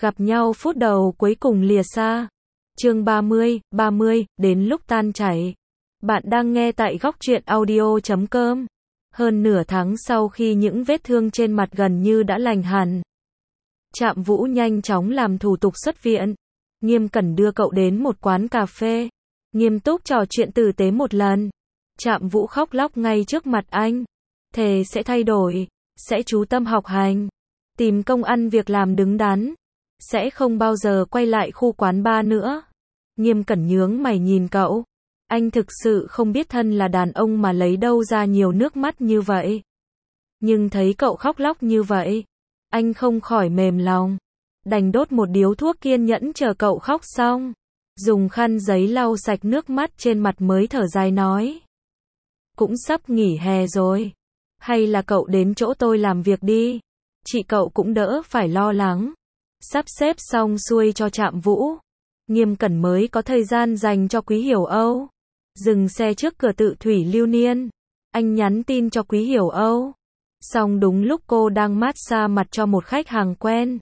Gặp nhau phút đầu cuối cùng lìa xa. Chương 30, đến lúc tan chảy. Bạn đang nghe tại góc truyện audio.com. Hơn nửa tháng sau khi những vết thương trên mặt gần như đã lành hẳn, Trạm Vũ nhanh chóng làm thủ tục xuất viện. Nghiêm Cẩn đưa cậu đến một quán cà phê, nghiêm túc trò chuyện tử tế một lần. Trạm Vũ khóc lóc ngay trước mặt anh, thề sẽ thay đổi, sẽ chú tâm học hành, tìm công ăn việc làm đứng đắn, sẽ không bao giờ quay lại khu quán bar nữa. Nghiêm Cẩn nhướng mày nhìn cậu, anh thực sự không biết thân là đàn ông mà lấy đâu ra nhiều nước mắt như vậy. Nhưng thấy cậu khóc lóc như vậy, anh không khỏi mềm lòng, đành đốt một điếu thuốc kiên nhẫn chờ cậu khóc xong, dùng khăn giấy lau sạch nước mắt trên mặt mới thở dài nói. Cũng sắp nghỉ hè rồi, hay là cậu đến chỗ tôi làm việc đi, chị cậu cũng đỡ phải lo lắng. Sắp xếp xong xuôi cho Trạm Vũ, Nghiêm Cẩn mới có thời gian dành cho Quý Hiểu Âu. Dừng xe trước cửa Tự Thủy Lưu Niên, anh nhắn tin cho Quý Hiểu Âu. Xong đúng lúc cô đang massage mặt cho một khách hàng quen.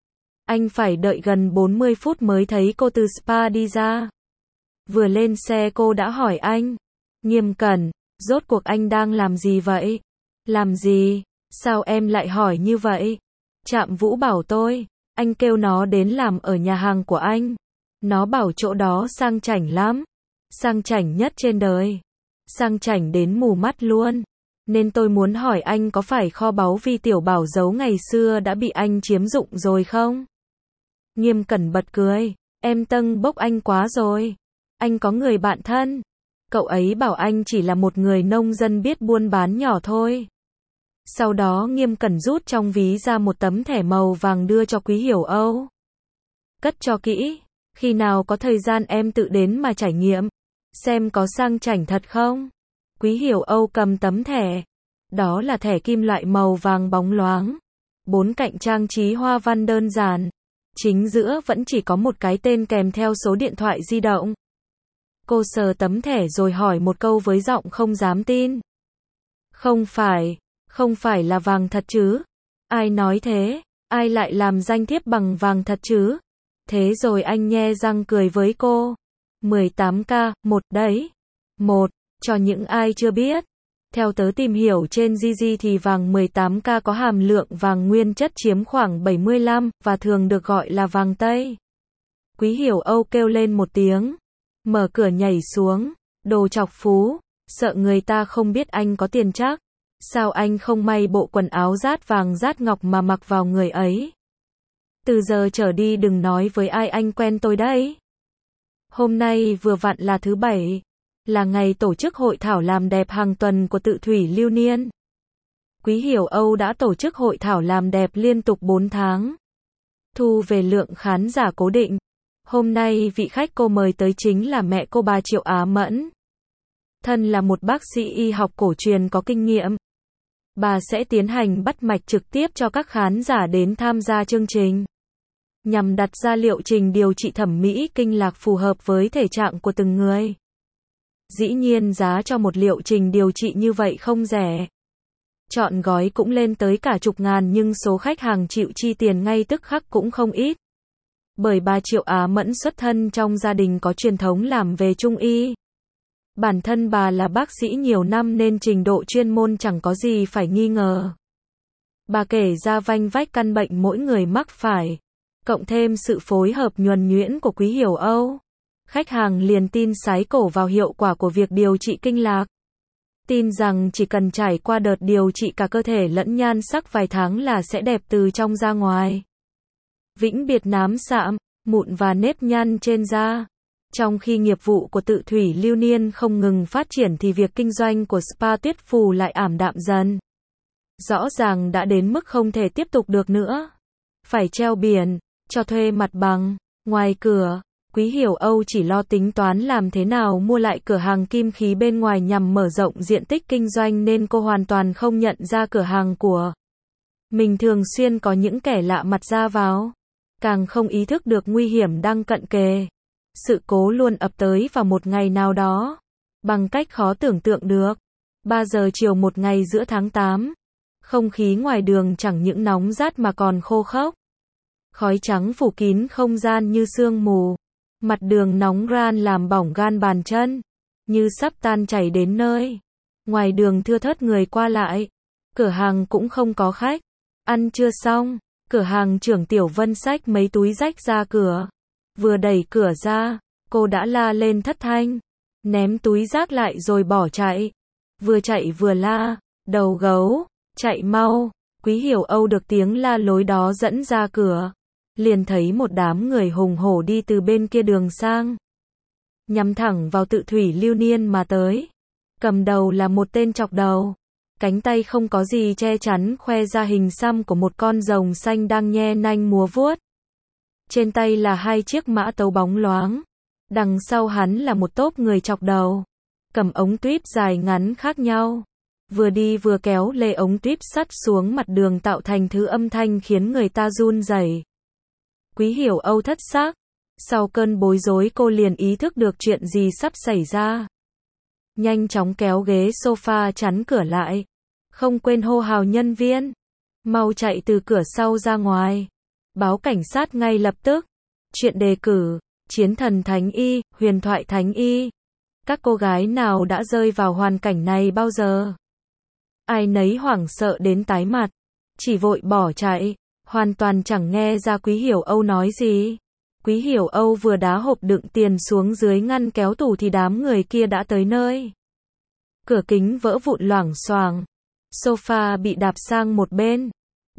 Anh phải đợi gần 40 phút mới thấy cô từ spa đi ra. Vừa lên xe cô đã hỏi anh. Nghiêm Cẩn, rốt cuộc anh đang làm gì vậy? Làm gì? Sao em lại hỏi như vậy? Trạm Vũ bảo tôi, anh kêu nó đến làm ở nhà hàng của anh. Nó bảo chỗ đó sang chảnh lắm. Sang chảnh nhất trên đời. Sang chảnh đến mù mắt luôn. Nên tôi muốn hỏi anh có phải kho báu Vi Tiểu Bảo giấu ngày xưa đã bị anh chiếm dụng rồi không? Nghiêm Cẩn bật cười, em tâng bốc anh quá rồi. Anh có người bạn thân. Cậu ấy bảo anh chỉ là một người nông dân biết buôn bán nhỏ thôi. Sau đó Nghiêm Cẩn rút trong ví ra một tấm thẻ màu vàng đưa cho Quý Hiểu Âu. Cất cho kỹ, khi nào có thời gian em tự đến mà trải nghiệm, xem có sang chảnh thật không. Quý Hiểu Âu cầm tấm thẻ. Đó là thẻ kim loại màu vàng bóng loáng. 4 cạnh trang trí hoa văn đơn giản. Chính giữa vẫn chỉ có một cái tên kèm theo số điện thoại di động. Cô sờ tấm thẻ rồi hỏi một câu với giọng không dám tin. Không phải là vàng thật chứ? Ai nói thế? Ai lại làm danh thiếp bằng vàng thật chứ? Thế rồi anh nhe răng cười với cô. 18K, một đấy. Một, cho những ai chưa biết. Theo tớ tìm hiểu trên GG thì vàng 18K có hàm lượng vàng nguyên chất chiếm khoảng 75 và thường được gọi là vàng Tây. Quý Hiểu Âu kêu lên một tiếng, mở cửa nhảy xuống, đồ chọc phú, sợ người ta không biết anh có tiền chắc. Sao anh không may bộ quần áo rát vàng rát ngọc mà mặc vào người ấy? Từ giờ trở đi đừng nói với ai anh quen tôi đấy. Hôm nay vừa vặn là thứ Bảy, là ngày tổ chức hội thảo làm đẹp hàng tuần của Tự Thủy Lưu Niên. Quý Hiểu Âu đã tổ chức hội thảo làm đẹp liên tục 4 tháng. Thu về lượng khán giả cố định. Hôm nay vị khách cô mời tới chính là mẹ cô bà Triệu Á Mẫn. Thân là một bác sĩ y học cổ truyền có kinh nghiệm, bà sẽ tiến hành bắt mạch trực tiếp cho các khán giả đến tham gia chương trình, nhằm đặt ra liệu trình điều trị thẩm mỹ kinh lạc phù hợp với thể trạng của từng người. Dĩ nhiên giá cho một liệu trình điều trị như vậy không rẻ. Chọn gói cũng lên tới cả chục ngàn nhưng số khách hàng chịu chi tiền ngay tức khắc cũng không ít. Bởi bà Triệu Á Mẫn xuất thân trong gia đình có truyền thống làm về Trung y. Bản thân bà là bác sĩ nhiều năm nên trình độ chuyên môn chẳng có gì phải nghi ngờ. Bà kể ra vanh vách căn bệnh mỗi người mắc phải, cộng thêm sự phối hợp nhuần nhuyễn của Quý Hiểu Âu. Khách hàng liền tin sái cổ vào hiệu quả của việc điều trị kinh lạc. Tin rằng chỉ cần trải qua đợt điều trị cả cơ thể lẫn nhan sắc vài tháng là sẽ đẹp từ trong ra ngoài. Vĩnh biệt nám sạm, mụn và nếp nhăn trên da. Trong khi nghiệp vụ của Tự Thủy Lưu Niên không ngừng phát triển thì việc kinh doanh của spa Tuyết Phù lại ảm đạm dần. Rõ ràng đã đến mức không thể tiếp tục được nữa. Phải treo biển, cho thuê mặt bằng, ngoài cửa. Quý Hiểu Âu chỉ lo tính toán làm thế nào mua lại cửa hàng kim khí bên ngoài nhằm mở rộng diện tích kinh doanh nên cô hoàn toàn không nhận ra cửa hàng của mình thường xuyên có những kẻ lạ mặt ra vào. Càng không ý thức được nguy hiểm đang cận kề. Sự cố luôn ập tới vào một ngày nào đó, bằng cách khó tưởng tượng được. 3 giờ chiều một ngày giữa tháng 8, không khí ngoài đường chẳng những nóng rát mà còn khô khốc. Khói trắng phủ kín không gian như sương mù. Mặt đường nóng ran làm bỏng gan bàn chân, như sắp tan chảy đến nơi. Ngoài đường thưa thớt người qua lại. Cửa hàng cũng không có khách. Ăn chưa xong, cửa hàng trưởng Tiểu Vân xách mấy túi rách ra cửa. Vừa đẩy cửa ra, cô đã la lên thất thanh. Ném túi rác lại rồi bỏ chạy. Vừa chạy vừa la, đầu gấu, chạy mau. Quý Hiểu Âu được tiếng la lối đó dẫn ra cửa. Liền thấy một đám người hùng hổ đi từ bên kia đường sang. Nhắm thẳng vào Tự Thủy Lưu Niên mà tới. Cầm đầu là một tên chọc đầu. Cánh tay không có gì che chắn khoe ra hình xăm của một con rồng xanh đang nhe nanh múa vuốt. Trên tay là 2 chiếc mã tấu bóng loáng. Đằng sau hắn là một tốp người chọc đầu. Cầm ống tuýp dài ngắn khác nhau. Vừa đi vừa kéo lê ống tuýp sắt xuống mặt đường tạo thành thứ âm thanh khiến người ta run rẩy. Quý Hiểu Âu thất xác. Sau cơn bối rối cô liền ý thức được chuyện gì sắp xảy ra. Nhanh chóng kéo ghế sofa chắn cửa lại. Không quên hô hào nhân viên. Mau chạy từ cửa sau ra ngoài. Báo cảnh sát ngay lập tức. Chuyện đề cử, Chiến Thần Thánh Y, Huyền Thoại Thánh Y. Các cô gái nào đã rơi vào hoàn cảnh này bao giờ? Ai nấy hoảng sợ đến tái mặt. Chỉ vội bỏ chạy. Hoàn toàn chẳng nghe ra Quý Hiểu Âu nói gì. Quý Hiểu Âu vừa đá hộp đựng tiền xuống dưới ngăn kéo tủ thì đám người kia đã tới nơi. Cửa kính vỡ vụn loảng xoảng. Sofa bị đạp sang một bên.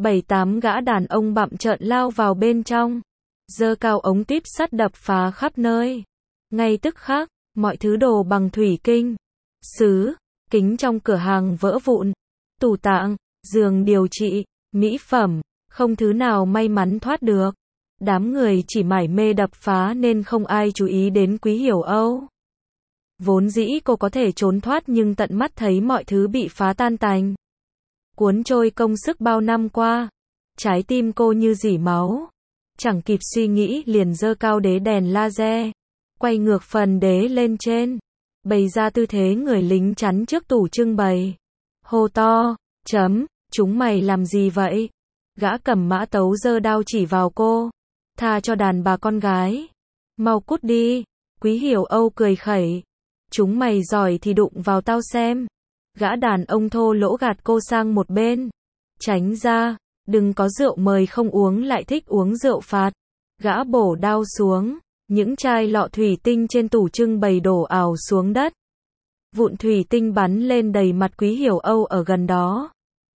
7-8 gã đàn ông bặm trợn lao vào bên trong. Giơ cao ống tuýp sắt đập phá khắp nơi. Ngay tức khắc, mọi thứ đồ bằng thủy tinh, sứ, kính trong cửa hàng vỡ vụn. Tủ tạng, giường điều trị, mỹ phẩm, không thứ nào may mắn thoát được. Đám người chỉ mải mê đập phá nên không ai chú ý đến Quý Hiểu Âu. Vốn dĩ cô có thể trốn thoát nhưng tận mắt thấy mọi thứ bị phá tan tành. Cuốn trôi công sức bao năm qua. Trái tim cô như rỉ máu. Chẳng kịp suy nghĩ liền giơ cao đế đèn laser. Quay ngược phần đế lên trên. Bày ra tư thế người lính chắn trước tủ trưng bày. Hô to, chúng mày làm gì vậy? Gã cầm mã tấu giơ đao chỉ vào cô. Tha cho đàn bà con gái. Mau cút đi. Quý Hiểu Âu cười khẩy. Chúng mày giỏi thì đụng vào tao xem. Gã đàn ông thô lỗ gạt cô sang một bên. Tránh ra, đừng có rượu mời không uống lại thích uống rượu phạt. Gã bổ đao xuống. Những chai lọ thủy tinh trên tủ trưng bày đổ ào xuống đất. Vụn thủy tinh bắn lên đầy mặt Quý Hiểu Âu ở gần đó.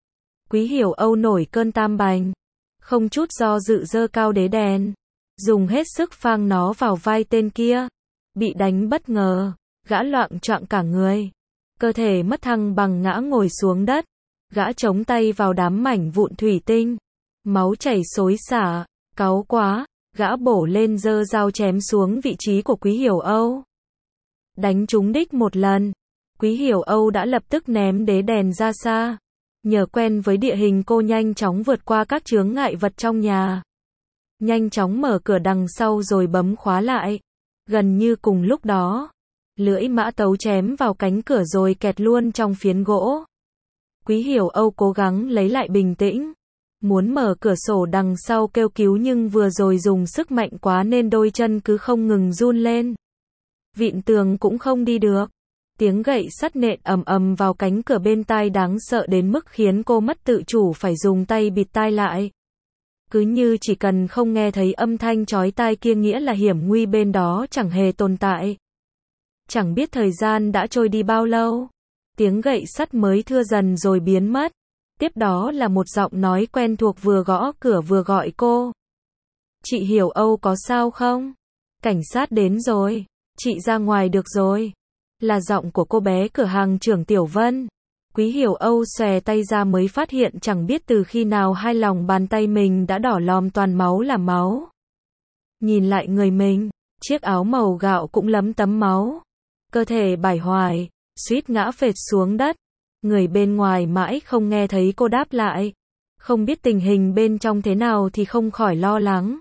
Quý Hiểu Âu nổi cơn tam bành. Không chút do dự giơ cao đế đèn. Dùng hết sức phang nó vào vai tên kia. Bị đánh bất ngờ. Gã loạng choạng cả người. Cơ thể mất thăng bằng ngã ngồi xuống đất. Gã chống tay vào đám mảnh vụn thủy tinh. Máu chảy xối xả. Cáu quá. Gã bổ lên giơ dao chém xuống vị trí của Quý Hiểu Âu. Đánh trúng đích một lần. Quý Hiểu Âu đã lập tức ném đế đèn ra xa. Nhờ quen với địa hình cô nhanh chóng vượt qua các chướng ngại vật trong nhà. Nhanh chóng mở cửa đằng sau rồi bấm khóa lại. Gần như cùng lúc đó. Lưỡi mã tấu chém vào cánh cửa rồi kẹt luôn trong phiến gỗ. Quý Hiểu Âu cố gắng lấy lại bình tĩnh. Muốn mở cửa sổ đằng sau kêu cứu nhưng vừa rồi dùng sức mạnh quá nên đôi chân cứ không ngừng run lên. Vịn tường cũng không đi được. Tiếng gậy sắt nện ầm ầm vào cánh cửa bên tai đáng sợ đến mức khiến cô mất tự chủ phải dùng tay bịt tai lại. Cứ như chỉ cần không nghe thấy âm thanh chói tai kia nghĩa là hiểm nguy bên đó chẳng hề tồn tại. Chẳng biết thời gian đã trôi đi bao lâu. Tiếng gậy sắt mới thưa dần rồi biến mất. Tiếp đó là một giọng nói quen thuộc vừa gõ cửa vừa gọi cô. Chị Hiểu Âu có sao không? Cảnh sát đến rồi. Chị ra ngoài được rồi. Là giọng của cô bé cửa hàng trưởng Tiểu Vân. Quý Hiểu Âu xòe tay ra mới phát hiện chẳng biết từ khi nào hai lòng bàn tay mình đã đỏ lòm toàn máu là máu. Nhìn lại người mình, chiếc áo màu gạo cũng lấm tấm máu. Cơ thể bải hoài, suýt ngã phệt xuống đất. Người bên ngoài mãi không nghe thấy cô đáp lại. Không biết tình hình bên trong thế nào thì không khỏi lo lắng.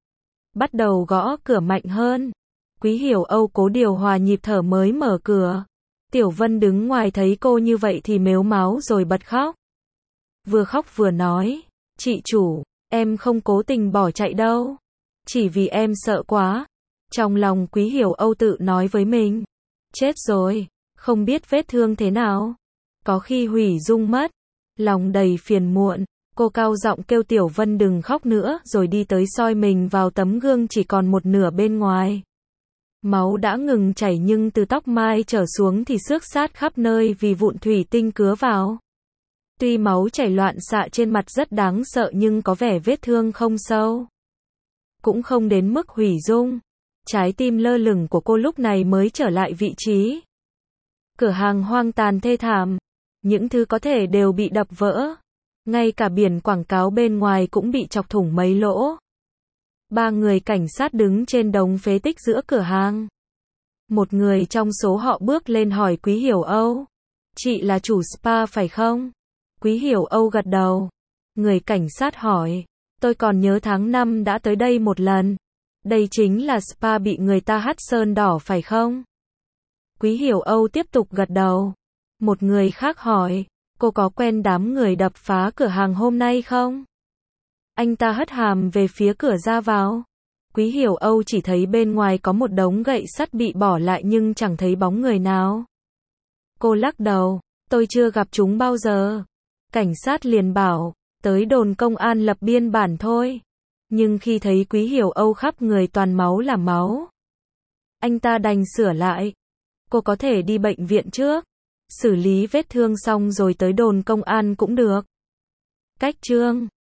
Bắt đầu gõ cửa mạnh hơn. Quý Hiểu Âu cố điều hòa nhịp thở mới mở cửa. Tiểu Vân đứng ngoài thấy cô như vậy thì mếu máo rồi bật khóc. Vừa khóc vừa nói, chị chủ, Em không cố tình bỏ chạy đâu. Chỉ vì em sợ quá. Trong lòng Quý Hiểu Âu tự nói với mình. Chết rồi, không biết vết thương thế nào. Có khi hủy dung mất. Lòng đầy phiền muộn, cô cao giọng kêu Tiểu Vân đừng khóc nữa rồi đi tới soi mình vào tấm gương chỉ còn một nửa bên ngoài. Máu đã ngừng chảy nhưng từ tóc mai trở xuống thì xước sát khắp nơi vì vụn thủy tinh cứa vào. Tuy máu chảy loạn xạ trên mặt rất đáng sợ nhưng có vẻ vết thương không sâu. Cũng không đến mức hủy dung. Trái tim lơ lửng của cô lúc này mới trở lại vị trí. Cửa hàng hoang tàn thê thảm. Những thứ có thể đều bị đập vỡ. Ngay cả biển quảng cáo bên ngoài cũng bị chọc thủng mấy lỗ. 3 người cảnh sát đứng trên đống phế tích giữa cửa hàng. Một người trong số họ bước lên hỏi Quý Hiểu Âu. Chị là chủ spa phải không? Quý Hiểu Âu gật đầu. Người cảnh sát hỏi. Tôi còn nhớ tháng 5 đã tới đây một lần. Đây chính là spa bị người ta hắt sơn đỏ phải không? Quý Hiểu Âu tiếp tục gật đầu. Một người khác hỏi. Cô có quen đám người đập phá cửa hàng hôm nay không? Anh ta hất hàm về phía cửa ra vào. Quý Hiểu Âu chỉ thấy bên ngoài có một đống gậy sắt bị bỏ lại nhưng chẳng thấy bóng người nào. Cô lắc đầu. Tôi chưa gặp chúng bao giờ. Cảnh sát liền bảo. Tới đồn công an lập biên bản thôi. Nhưng khi thấy Quý Hiểu Âu khắp người toàn máu là máu, anh ta đành sửa lại. Cô có thể đi bệnh viện trước. Xử lý vết thương xong rồi tới đồn công an cũng được. Cách chương